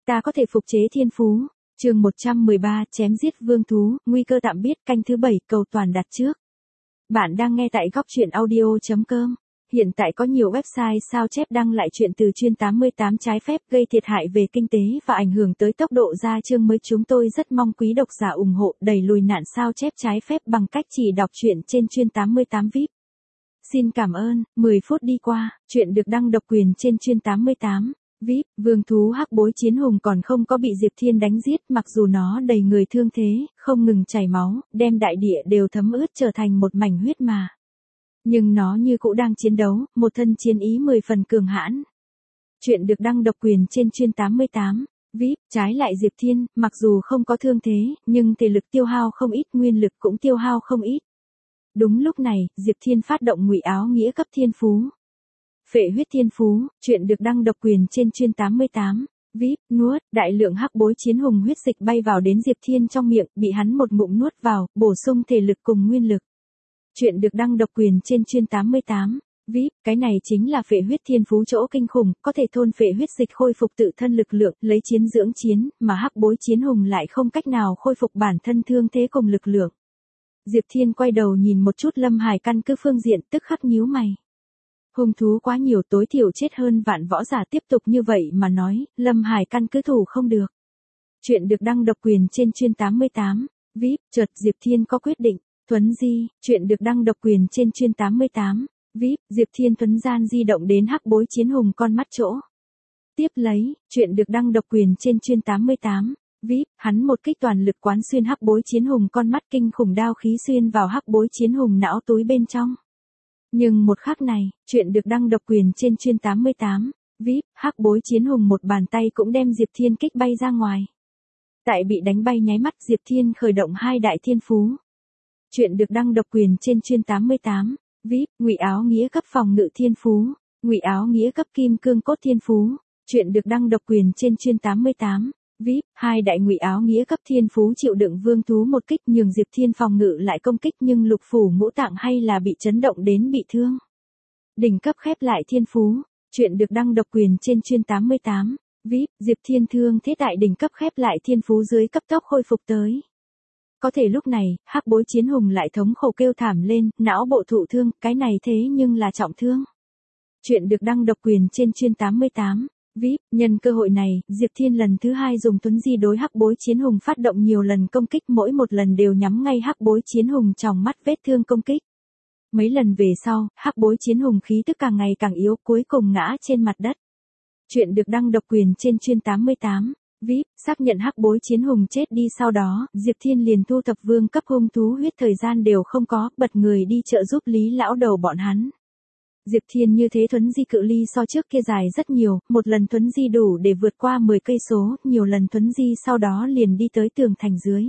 Ta có thể phục chế thiên phú. Chương 113, chém giết vương thú, nguy cơ tạm biết, canh thứ 7, cầu toàn đặt trước. Bạn đang nghe tại góc truyện audio.com. Hiện tại có nhiều website sao chép đăng lại chuyện từ chuyên 88 trái phép gây thiệt hại về kinh tế và ảnh hưởng tới tốc độ ra chương mới. Chúng tôi rất mong quý độc giả ủng hộ đẩy lùi nạn sao chép trái phép bằng cách chỉ đọc truyện trên chuyên 88 VIP. Xin cảm ơn. 10 phút đi qua, chuyện được đăng độc quyền trên chuyên 88 VIP. Vương thú hắc bối chiến hùng còn không có bị Diệp Thiên đánh giết, mặc dù nó đầy người thương thế, không ngừng chảy máu, đem đại địa đều thấm ướt trở thành một mảnh huyết mà. Nhưng nó như cũ đang chiến đấu, một thân chiến ý 10 phần cường hãn. Chuyện được đăng độc quyền trên chuyên 88 VIP. Trái lại Diệp Thiên, mặc dù không có thương thế, nhưng thể lực tiêu hao không ít, nguyên lực cũng tiêu hao không ít. Đúng lúc này, Diệp Thiên phát động ngụy áo nghĩa cấp thiên phú. Phệ huyết thiên phú, chuyện được đăng độc quyền trên chuyên 88 VIP. Nuốt, đại lượng hắc bối chiến hùng huyết dịch bay vào đến Diệp Thiên trong miệng, bị hắn một ngụm nuốt vào, bổ sung thể lực cùng nguyên lực. Chuyện được đăng độc quyền trên chuyên 88 VIP. Cái này chính là phệ huyết thiên phú chỗ kinh khủng, có thể thôn phệ huyết dịch khôi phục tự thân lực lượng, lấy chiến dưỡng chiến, mà hắc bối chiến hùng lại không cách nào khôi phục bản thân thương thế cùng lực lượng. Diệp Thiên quay đầu nhìn một chút Lâm Hải căn cứ phương diện, tức khắc nhíu mày. Hung thú quá nhiều, tối thiểu chết hơn vạn võ giả, tiếp tục như vậy mà nói, Lâm Hải căn cứ thủ không được. Chuyện được đăng độc quyền trên chuyên 88 VIP. Chợt Diệp Thiên có quyết định. Thuấn di, chuyện được đăng độc quyền trên chuyên 88 VIP. Diệp Thiên thuấn gian di động đến hắc bối chiến hùng con mắt chỗ. Tiếp lấy, chuyện được đăng độc quyền trên chuyên 88 VIP. Hắn một kích toàn lực quán xuyên hắc bối chiến hùng con mắt, kinh khủng đao khí xuyên vào hắc bối chiến hùng não túi bên trong. Nhưng một khắc này, chuyện được đăng độc quyền trên chuyên 88 VIP. Hắc bối chiến hùng một bàn tay cũng đem Diệp Thiên kích bay ra ngoài. Tại bị đánh bay nháy mắt, Diệp Thiên khởi động hai đại thiên phú. Chuyện được đăng độc quyền trên chuyên 88 VIP. Ngụy áo nghĩa cấp phòng ngự thiên phú, ngụy áo nghĩa cấp kim cương cốt thiên phú. Chuyện được đăng độc quyền trên chuyên 88 VIP. Hai đại ngụy áo nghĩa cấp thiên phú chịu đựng vương thú một kích, nhường Diệp Thiên phòng ngự lại công kích, nhưng lục phủ ngũ tạng hay là bị chấn động đến bị thương. Đỉnh cấp khép lại thiên phú. Chuyện được đăng độc quyền trên chuyên 88 VIP. Diệp Thiên thương thế tại đỉnh cấp khép lại thiên phú dưới cấp tốc khôi phục tới. Có thể lúc này, hắc bối chiến hùng lại thống khổ kêu thảm lên, não bộ thụ thương, cái này thế nhưng là trọng thương. Chuyện được đăng độc quyền trên chuyên 88 VIP. Nhân cơ hội này, Diệp Thiên lần thứ hai dùng tuấn di đối hắc bối chiến hùng phát động nhiều lần công kích, mỗi một lần đều nhắm ngay hắc bối chiến hùng trong mắt vết thương công kích. Mấy lần về sau, hắc bối chiến hùng khí tức càng ngày càng yếu, cuối cùng ngã trên mặt đất. Chuyện được đăng độc quyền trên chuyên 88 VIP. Xác nhận hắc bối chiến hùng chết đi, sau đó, Diệp Thiên liền thu thập vương cấp hung thú huyết, thời gian đều không có, bật người đi trợ giúp Lý lão đầu bọn hắn. Diệp Thiên như thế thuấn di cự ly so trước kia dài rất nhiều, một lần thuấn di đủ để vượt qua 10 cây số, nhiều lần thuấn di sau đó liền đi tới tường thành dưới.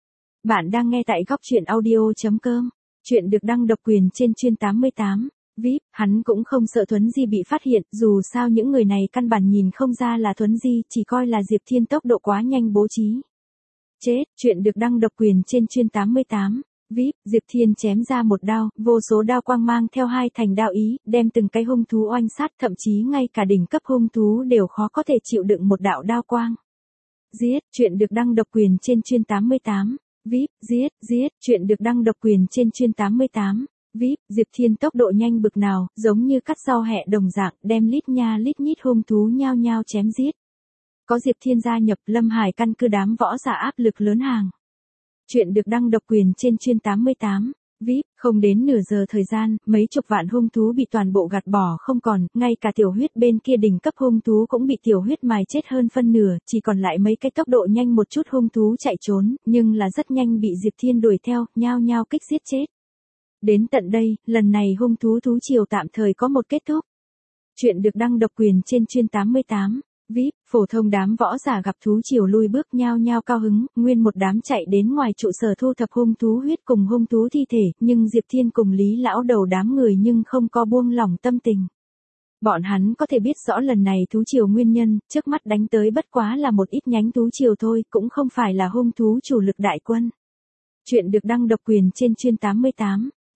Bạn đang nghe tại góc truyện audio.com. Chuyện được đăng độc quyền trên chuyên 88 VIP. Hắn cũng không sợ thuấn di bị phát hiện, dù sao những người này căn bản nhìn không ra là thuấn di, chỉ coi là Diệp Thiên tốc độ quá nhanh bố trí. Chết. Chuyện được đăng độc quyền trên chuyên 88 VIP. Diệp Thiên chém ra một đao, vô số đao quang mang theo hai thành đao ý, đem từng cái hung thú oanh sát, thậm chí ngay cả đỉnh cấp hung thú đều khó có thể chịu đựng một đạo đao quang. Giết. Chuyện được đăng độc quyền trên chuyên 88 VIP. Giết. Chuyện được đăng độc quyền trên chuyên 88 VIP. Diệp Thiên tốc độ nhanh bực nào, giống như cắt rau hẹ đồng dạng, đem lít nha lít nhít hung thú nhao nhao chém giết. Có Diệp Thiên gia nhập, Lâm Hải căn cứ đám võ giả áp lực lớn hàng. Chuyện được đăng độc quyền trên chuyên 88 VIP. Không đến nửa giờ thời gian, mấy chục vạn hung thú bị toàn bộ gạt bỏ không còn, ngay cả tiểu huyết bên kia đỉnh cấp hung thú cũng bị tiểu huyết mài chết hơn phân nửa, chỉ còn lại mấy cái tốc độ nhanh một chút hung thú chạy trốn, nhưng là rất nhanh bị Diệp Thiên đuổi theo, nhao nhao kích giết chết. Đến tận đây, lần này hung thú thú triều tạm thời có một kết thúc. Chuyện được đăng độc quyền trên chuyên 88 VIP. Phổ thông đám võ giả gặp thú triều lui bước nhao nhao cao hứng, nguyên một đám chạy đến ngoài trụ sở thu thập hung thú huyết cùng hung thú thi thể, nhưng Diệp Thiên cùng Lý lão đầu đám người nhưng không có buông lỏng tâm tình. Bọn hắn có thể biết rõ lần này thú triều nguyên nhân, trước mắt đánh tới bất quá là một ít nhánh thú triều thôi, cũng không phải là hung thú chủ lực đại quân. Chuyện được đăng độc quyền trên chuyên 88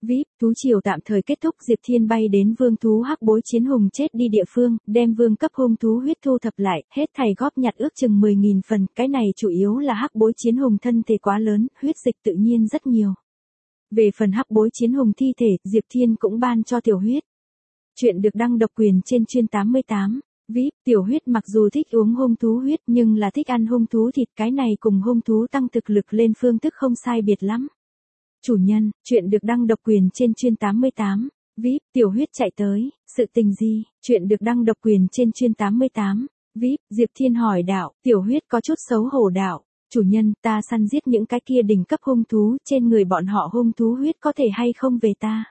VIP, thú triều tạm thời kết thúc, Diệp Thiên bay đến vương thú hắc bối chiến hùng chết đi địa phương, đem vương cấp hung thú huyết thu thập lại, hết thảy góp nhặt ước chừng 10.000 phần, cái này chủ yếu là hắc bối chiến hùng thân thể quá lớn, huyết dịch tự nhiên rất nhiều. Về phần hắc bối chiến hùng thi thể, Diệp Thiên cũng ban cho tiểu huyết. Chuyện được đăng độc quyền trên chuyên 88. VIP, tiểu huyết mặc dù thích uống hung thú huyết nhưng là thích ăn hung thú thịt, cái này cùng hung thú tăng thực lực lên phương thức không sai biệt lắm. Chủ nhân, chuyện được đăng độc quyền trên chuyên 88. VIP, tiểu huyết chạy tới, sự tình gì? Chuyện được đăng độc quyền trên chuyên 88. VIP, Diệp Thiên hỏi đạo, tiểu huyết có chút xấu hổ đạo. Chủ nhân, ta săn giết những cái kia đỉnh cấp hung thú, trên người bọn họ hung thú huyết có thể hay không về ta?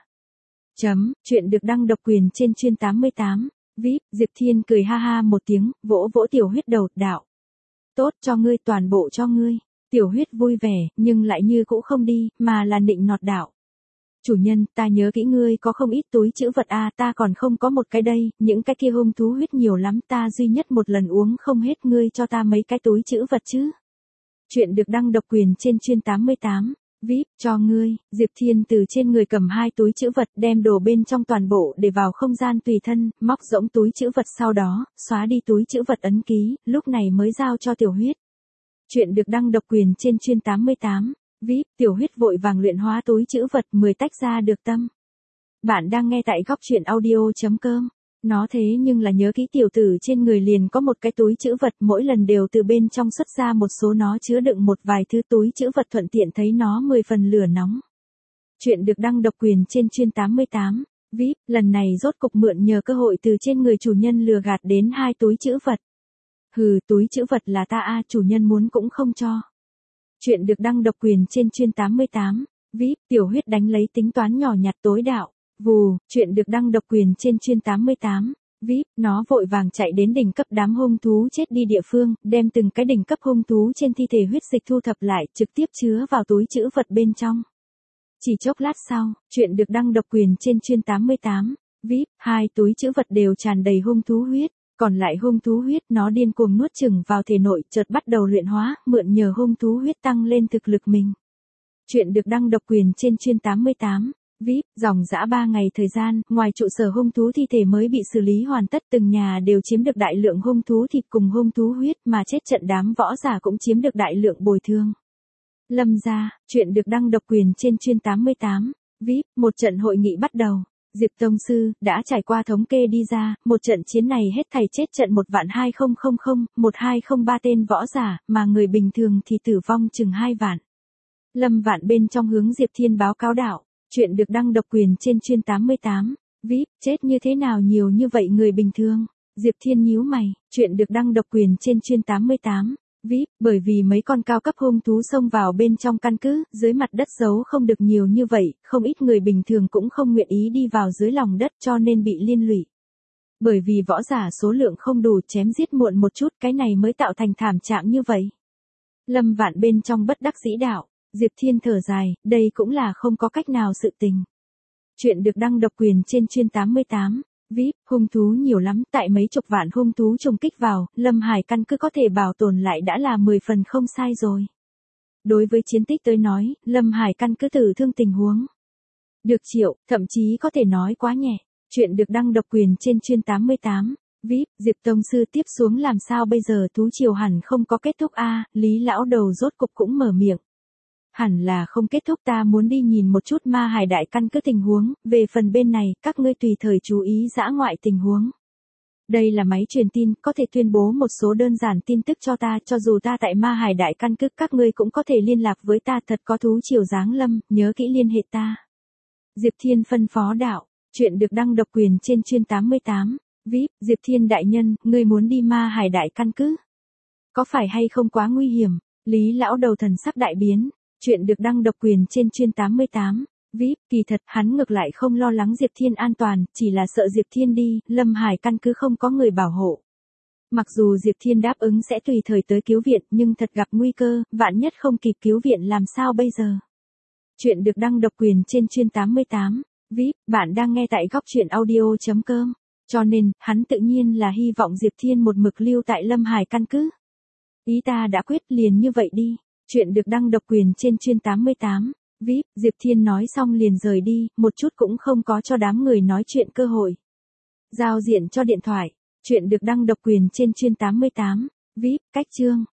Chuyện được đăng độc quyền trên chuyên 88. VIP, Diệp Thiên cười ha ha một tiếng, vỗ vỗ tiểu huyết đầu, đạo. Tốt cho ngươi, toàn bộ cho ngươi. Tiểu huyết vui vẻ, nhưng lại như cũ không đi, mà là nịnh nọt đạo. Chủ nhân, ta nhớ kỹ ngươi có không ít túi trữ vật ta còn không có một cái đây, những cái kia hung thú huyết nhiều lắm, ta duy nhất một lần uống không hết, ngươi cho ta mấy cái túi trữ vật chứ. Chuyện được đăng độc quyền trên chuyên 88. VIP, cho ngươi. Diệp Thiên từ trên người cầm 2 túi trữ vật, đem đồ bên trong toàn bộ để vào không gian tùy thân, móc rỗng túi trữ vật, sau đó xóa đi túi trữ vật ấn ký, lúc này mới giao cho tiểu huyết. Chuyện được đăng độc quyền trên chuyên 88. VIP, tiểu huyết vội vàng luyện hóa túi trữ vật 10 tách ra được tâm. Bạn đang nghe tại góc truyện audio.com. Nó thế nhưng là nhớ kỹ tiểu tử trên người liền có một cái túi trữ vật, mỗi lần đều từ bên trong xuất ra một số, nó chứa đựng một vài thứ túi trữ vật, thuận tiện thấy nó 10 phần lửa nóng. Chuyện được đăng độc quyền trên chuyên 88. VIP, lần này rốt cục mượn nhờ cơ hội từ trên người chủ nhân lừa gạt đến 2 túi trữ vật. Hừ, túi trữ vật là ta chủ nhân muốn cũng không cho. Chuyện được đăng độc quyền trên chuyên 88. VIP, tiểu huyết đánh lấy tính toán nhỏ nhặt tối đạo. Vù, chuyện được đăng độc quyền trên chuyên 88. VIP, nó vội vàng chạy đến đỉnh cấp đám hung thú chết đi địa phương, đem từng cái đỉnh cấp hung thú trên thi thể huyết dịch thu thập lại, trực tiếp chứa vào túi trữ vật bên trong. Chỉ chốc lát sau, chuyện được đăng độc quyền trên chuyên 88. VIP, 2 túi trữ vật đều tràn đầy hung thú huyết, còn lại hung thú huyết nó điên cuồng nuốt chửng vào thể nội, chợt bắt đầu luyện hóa, mượn nhờ hung thú huyết tăng lên thực lực mình. Chuyện được đăng độc quyền trên chuyên 88. VIP, dòng dã 3 ngày thời gian, ngoài trụ sở hung thú thi thể mới bị xử lý hoàn tất, từng nhà đều chiếm được đại lượng hung thú thịt cùng hung thú huyết, mà chết trận đám võ giả cũng chiếm được đại lượng bồi thường. Lâm gia, chuyện được đăng độc quyền trên chuyên 88. VIP, một trận hội nghị bắt đầu. Diệp Tông Sư, đã trải qua thống kê đi ra, một trận chiến này hết thảy chết trận 1.2000, 1203 tên võ giả, mà người bình thường thì tử vong chừng 2 vạn. Lâm Vạn bên trong hướng Diệp Thiên báo cáo đạo. Chuyện được đăng độc quyền trên chuyên 88. VIP, chết như thế nào nhiều như vậy người bình thường? Diệp Thiên nhíu mày, chuyện được đăng độc quyền trên chuyên 88. VIP, bởi vì mấy con cao cấp hung thú xông vào bên trong căn cứ, dưới mặt đất giấu không được nhiều như vậy, không ít người bình thường cũng không nguyện ý đi vào dưới lòng đất cho nên bị liên lụy. Bởi vì võ giả số lượng không đủ, chém giết muộn một chút, cái này mới tạo thành thảm trạng như vậy. Lâm Vạn bên trong bất đắc dĩ đạo. Diệp Thiên thở dài, đây cũng là không có cách nào sự tình. Chuyện được đăng độc quyền trên chuyên 88. VIP, hung thú nhiều lắm, tại mấy chục vạn hung thú trùng kích vào, Lâm Hải căn cứ có thể bảo tồn lại đã là 10 phần không sai rồi. Đối với chiến tích tới nói, Lâm Hải căn cứ tử thương tình huống được triệu, thậm chí có thể nói quá nhẹ. Chuyện được đăng độc quyền trên chuyên 88. VIP, Diệp Tông Sư tiếp xuống làm sao bây giờ, thú triều hẳn không có kết thúc Lý lão đầu rốt cục cũng mở miệng. Hẳn là không kết thúc, ta muốn đi nhìn một chút Ma Hải đại căn cứ tình huống, về phần bên này, các ngươi tùy thời chú ý dã ngoại tình huống. Đây là máy truyền tin, có thể tuyên bố một số đơn giản tin tức cho ta, cho dù ta tại Ma Hải đại căn cứ, các ngươi cũng có thể liên lạc với ta, thật có thú triều giáng lâm, nhớ kỹ liên hệ ta. Diệp Thiên phân phó đạo, chuyện được đăng độc quyền trên chuyên 88. VIP, Diệp Thiên đại nhân, ngươi muốn đi Ma Hải đại căn cứ? Có phải hay không quá nguy hiểm? Lý lão đầu thần sắc đại biến. Chuyện được đăng độc quyền trên chuyên 88. VIP, kỳ thật, hắn ngược lại không lo lắng Diệp Thiên an toàn, chỉ là sợ Diệp Thiên đi, Lâm Hải căn cứ không có người bảo hộ. Mặc dù Diệp Thiên đáp ứng sẽ tùy thời tới cứu viện, nhưng thật gặp nguy cơ, vạn nhất không kịp cứu viện làm sao bây giờ? Chuyện được đăng độc quyền trên chuyên 88. VIP, bạn đang nghe tại góc truyện audio.com. Cho nên, hắn tự nhiên là hy vọng Diệp Thiên một mực lưu tại Lâm Hải căn cứ. Ý ta đã quyết, liền như vậy đi. Chuyện được đăng độc quyền trên chuyên 88. VIP, Diệp Thiên nói xong liền rời đi, một chút cũng không có cho đám người nói chuyện cơ hội. Giao diện cho điện thoại. Chuyện được đăng độc quyền trên chuyên 88. VIP, cách chương.